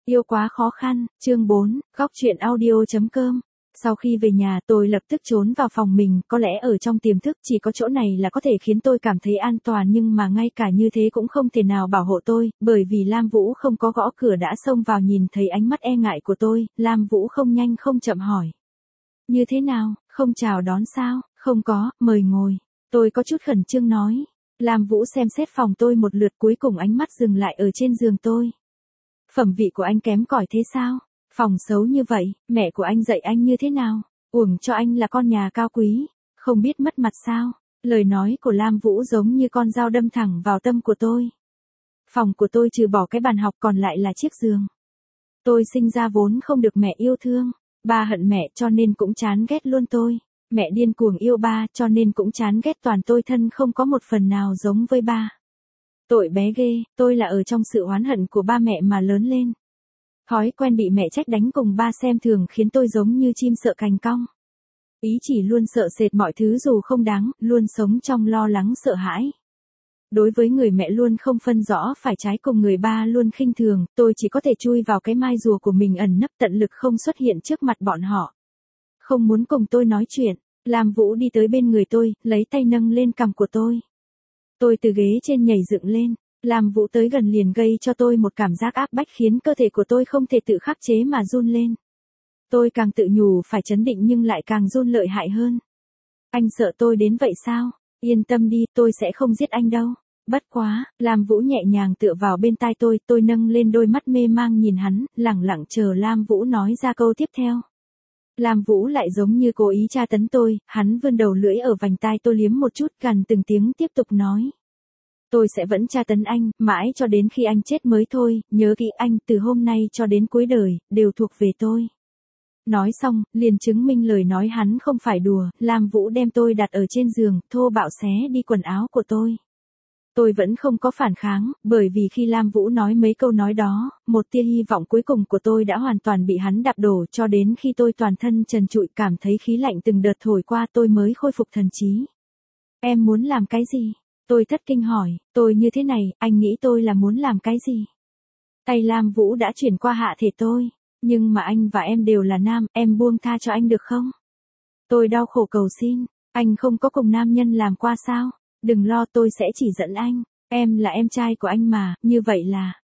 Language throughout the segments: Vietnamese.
Yêu quá khó khăn, chương 4, góc truyện audio.com. Sau khi về nhà tôi lập tức trốn vào phòng mình, có lẽ ở trong tiềm thức chỉ có chỗ này là có thể khiến tôi cảm thấy an toàn, nhưng mà ngay cả như thế cũng không thể nào bảo hộ tôi, bởi vì Lam Vũ không có gõ cửa đã xông vào. Nhìn thấy ánh mắt e ngại của tôi, Lam Vũ không nhanh không chậm hỏi. Như thế nào, không chào đón sao? Không có, mời ngồi. Tôi có chút khẩn trương nói. Lam Vũ xem xét phòng tôi một lượt, cuối cùng ánh mắt dừng lại ở trên giường tôi. Phẩm vị của anh kém cỏi thế sao? Phòng xấu như vậy, mẹ của anh dạy anh như thế nào? Uổng cho anh là con nhà cao quý, không biết mất mặt sao? Lời nói của Lam Vũ giống như con dao đâm thẳng vào tâm của tôi. Phòng của tôi trừ bỏ cái bàn học còn lại là chiếc giường. Tôi sinh ra vốn không được mẹ yêu thương, ba hận mẹ cho nên cũng chán ghét luôn tôi. Mẹ điên cuồng yêu ba cho nên cũng chán ghét toàn tôi, thân không có một phần nào giống với ba. Tội bé ghê, tôi là ở trong sự oán hận của ba mẹ mà lớn lên. Thói quen bị mẹ trách đánh cùng ba xem thường khiến tôi giống như chim sợ cành cong. Ý chỉ luôn sợ sệt mọi thứ dù không đáng, luôn sống trong lo lắng sợ hãi. Đối với người mẹ luôn không phân rõ phải trái cùng người ba luôn khinh thường, tôi chỉ có thể chui vào cái mai rùa của mình ẩn nấp, tận lực không xuất hiện trước mặt bọn họ. Không muốn cùng tôi nói chuyện, Lam Vũ đi tới bên người tôi, lấy tay nâng lên cằm của tôi. Tôi từ ghế trên nhảy dựng lên, Lam Vũ tới gần liền gây cho tôi một cảm giác áp bách khiến cơ thể của tôi không thể tự khắc chế mà run lên. Tôi càng tự nhủ phải trấn định nhưng lại càng run lợi hại hơn. Anh sợ tôi đến vậy sao? Yên tâm đi, tôi sẽ không giết anh đâu. Bất quá, Lam Vũ nhẹ nhàng tựa vào bên tai tôi nâng lên đôi mắt mê mang nhìn hắn, lẳng lặng chờ Lam Vũ nói ra câu tiếp theo. Lam Vũ lại giống như cố ý tra tấn tôi, hắn vươn đầu lưỡi ở vành tai tôi liếm một chút, gần từng tiếng tiếp tục nói. Tôi sẽ vẫn tra tấn anh, mãi cho đến khi anh chết mới thôi, nhớ kỹ anh, từ hôm nay cho đến cuối đời, đều thuộc về tôi. Nói xong, liền chứng minh lời nói hắn không phải đùa, Lam Vũ đem tôi đặt ở trên giường, thô bạo xé đi quần áo của tôi. Tôi vẫn không có phản kháng, bởi vì khi Lam Vũ nói mấy câu nói đó, một tia hy vọng cuối cùng của tôi đã hoàn toàn bị hắn đạp đổ, cho đến khi tôi toàn thân trần trụi cảm thấy khí lạnh từng đợt thổi qua tôi mới khôi phục thần trí. Em muốn làm cái gì? Tôi thất kinh hỏi, tôi như thế này, anh nghĩ tôi là muốn làm cái gì? Tay Lam Vũ đã chuyển qua hạ thể tôi, nhưng mà anh và em đều là nam, em buông tha cho anh được không? Tôi đau khổ cầu xin, anh không có cùng nam nhân làm qua sao? Đừng lo, tôi sẽ chỉ dẫn anh, em là em trai của anh mà, như vậy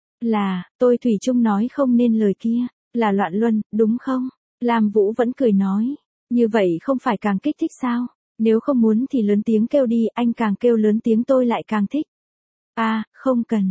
tôi thủy chung nói không nên lời kia, là loạn luân, đúng không? Lam Vũ vẫn cười nói, như vậy không phải càng kích thích sao? Nếu không muốn thì lớn tiếng kêu đi, anh càng kêu lớn tiếng tôi lại càng thích. Không cần,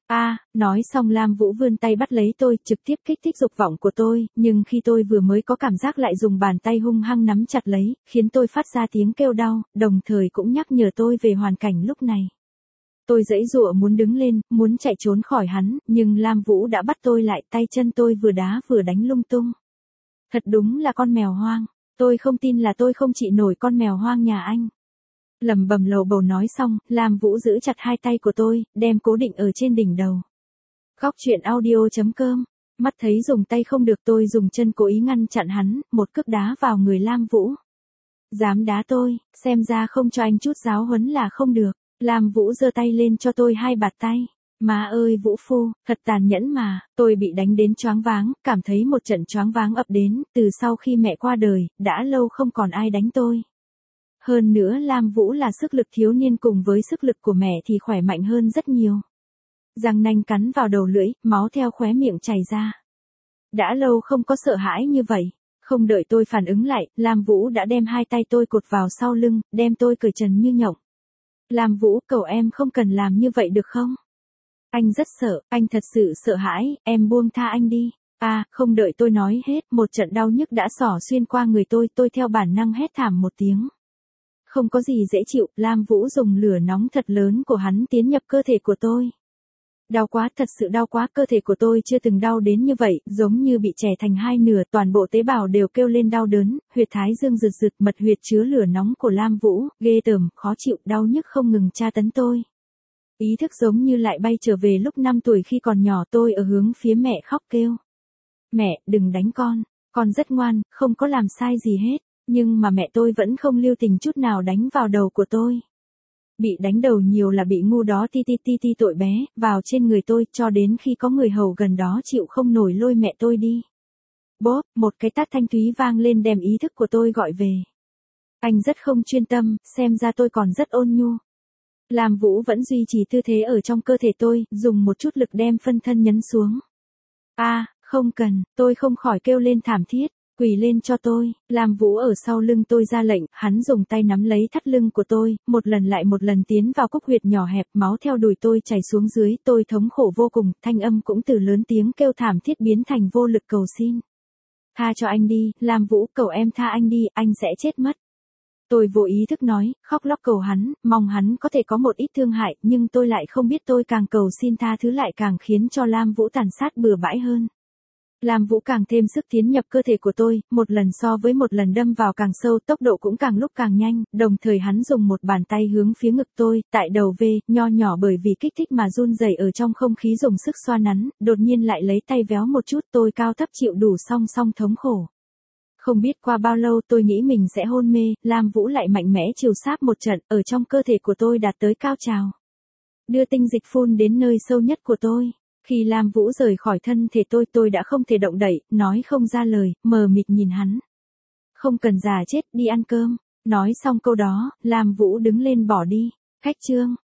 nói xong Lam Vũ vươn tay bắt lấy tôi, trực tiếp kích thích dục vọng của tôi, nhưng khi tôi vừa mới có cảm giác lại dùng bàn tay hung hăng nắm chặt lấy, khiến tôi phát ra tiếng kêu đau, đồng thời cũng nhắc nhở tôi về hoàn cảnh lúc này. Tôi giãy giụa muốn đứng lên, muốn chạy trốn khỏi hắn, nhưng Lam Vũ đã bắt tôi lại, tay chân tôi vừa đá vừa đánh lung tung. Thật đúng là con mèo hoang, tôi không tin là tôi không trị nổi con mèo hoang nhà anh. Lẩm bẩm lầu bầu nói xong, Lam Vũ giữ chặt hai tay của tôi, đem cố định ở trên đỉnh đầu. Góc truyện audio.com. Mắt thấy dùng tay không được, tôi dùng chân cố ý ngăn chặn hắn, một cước đá vào người Lam Vũ. Dám đá tôi, xem ra không cho anh chút giáo huấn là không được. Lam Vũ giơ tay lên cho tôi hai bạt tay. Má ơi Vũ phu, thật tàn nhẫn mà, tôi bị đánh đến choáng váng, cảm thấy một trận choáng váng ập đến, từ sau khi mẹ qua đời, đã lâu không còn ai đánh tôi. Hơn nữa Lam Vũ là sức lực thiếu niên cùng với sức lực của mẹ thì khỏe mạnh hơn rất nhiều. Răng nanh cắn vào đầu lưỡi, máu theo khóe miệng chảy ra. Đã lâu không có sợ hãi như vậy. Không đợi tôi phản ứng lại, Lam Vũ đã đem hai tay tôi cột vào sau lưng, đem tôi cởi trần như nhộng. Lam Vũ, cầu em không cần làm như vậy được không? Anh rất sợ, anh thật sự sợ hãi, em buông tha anh đi. Không đợi tôi nói hết, một trận đau nhức đã xỏ xuyên qua người tôi theo bản năng hét thảm một tiếng. Không có gì dễ chịu, Lam Vũ dùng lửa nóng thật lớn của hắn tiến nhập cơ thể của tôi. Đau quá, thật sự đau quá, cơ thể của tôi chưa từng đau đến như vậy, giống như bị chẻ thành hai nửa, toàn bộ tế bào đều kêu lên đau đớn, huyệt thái dương rực rực, mật huyệt chứa lửa nóng của Lam Vũ, ghê tởm, khó chịu, đau nhức không ngừng tra tấn tôi. Ý thức giống như lại bay trở về lúc 5 tuổi khi còn nhỏ, tôi ở hướng phía mẹ khóc kêu. Mẹ, đừng đánh con rất ngoan, không có làm sai gì hết. Nhưng mà mẹ tôi vẫn không lưu tình chút nào đánh vào đầu của tôi. Bị đánh đầu nhiều là bị ngu đó ti ti ti ti tội bé, vào trên người tôi, cho đến khi có người hầu gần đó chịu không nổi lôi mẹ tôi đi. Bốp, một cái tát thanh thúy vang lên đem ý thức của tôi gọi về. Anh rất không chuyên tâm, xem ra tôi còn rất ôn nhu. Lam Vũ vẫn duy trì tư thế ở trong cơ thể tôi, dùng một chút lực đem phân thân nhấn xuống. Không cần, tôi không khỏi kêu lên thảm thiết, quỳ lên cho tôi. Lam Vũ ở sau lưng tôi ra lệnh, hắn dùng tay nắm lấy thắt lưng của tôi, một lần lại một lần tiến vào cúc huyệt nhỏ hẹp, máu theo đùi tôi chảy xuống dưới, tôi thống khổ vô cùng, thanh âm cũng từ lớn tiếng kêu thảm thiết biến thành vô lực cầu xin. Tha cho anh đi, Lam Vũ, cầu em tha anh đi, anh sẽ chết mất. Tôi vô ý thức nói, khóc lóc cầu hắn, mong hắn có thể có một ít thương hại, nhưng tôi lại không biết tôi càng cầu xin tha thứ lại càng khiến cho Lam Vũ tàn sát bừa bãi hơn. Lam Vũ càng thêm sức tiến nhập cơ thể của tôi, một lần so với một lần đâm vào càng sâu, tốc độ cũng càng lúc càng nhanh, đồng thời hắn dùng một bàn tay hướng phía ngực tôi, tại đầu V, nho nhỏ bởi vì kích thích mà run rẩy ở trong không khí dùng sức xoa nắn, đột nhiên lại lấy tay véo một chút, tôi cao thấp chịu đủ song song thống khổ. Không biết qua bao lâu tôi nghĩ mình sẽ hôn mê, Lam Vũ lại mạnh mẽ chiều sáp một trận, ở trong cơ thể của tôi đạt tới cao trào. Đưa tinh dịch phun đến nơi sâu nhất của tôi. Khi Lam Vũ rời khỏi thân thể tôi đã không thể động đậy, nói không ra lời, mờ mịt nhìn hắn. Không cần già chết, đi ăn cơm. Nói xong câu đó, Lam Vũ đứng lên bỏ đi. Khách trương.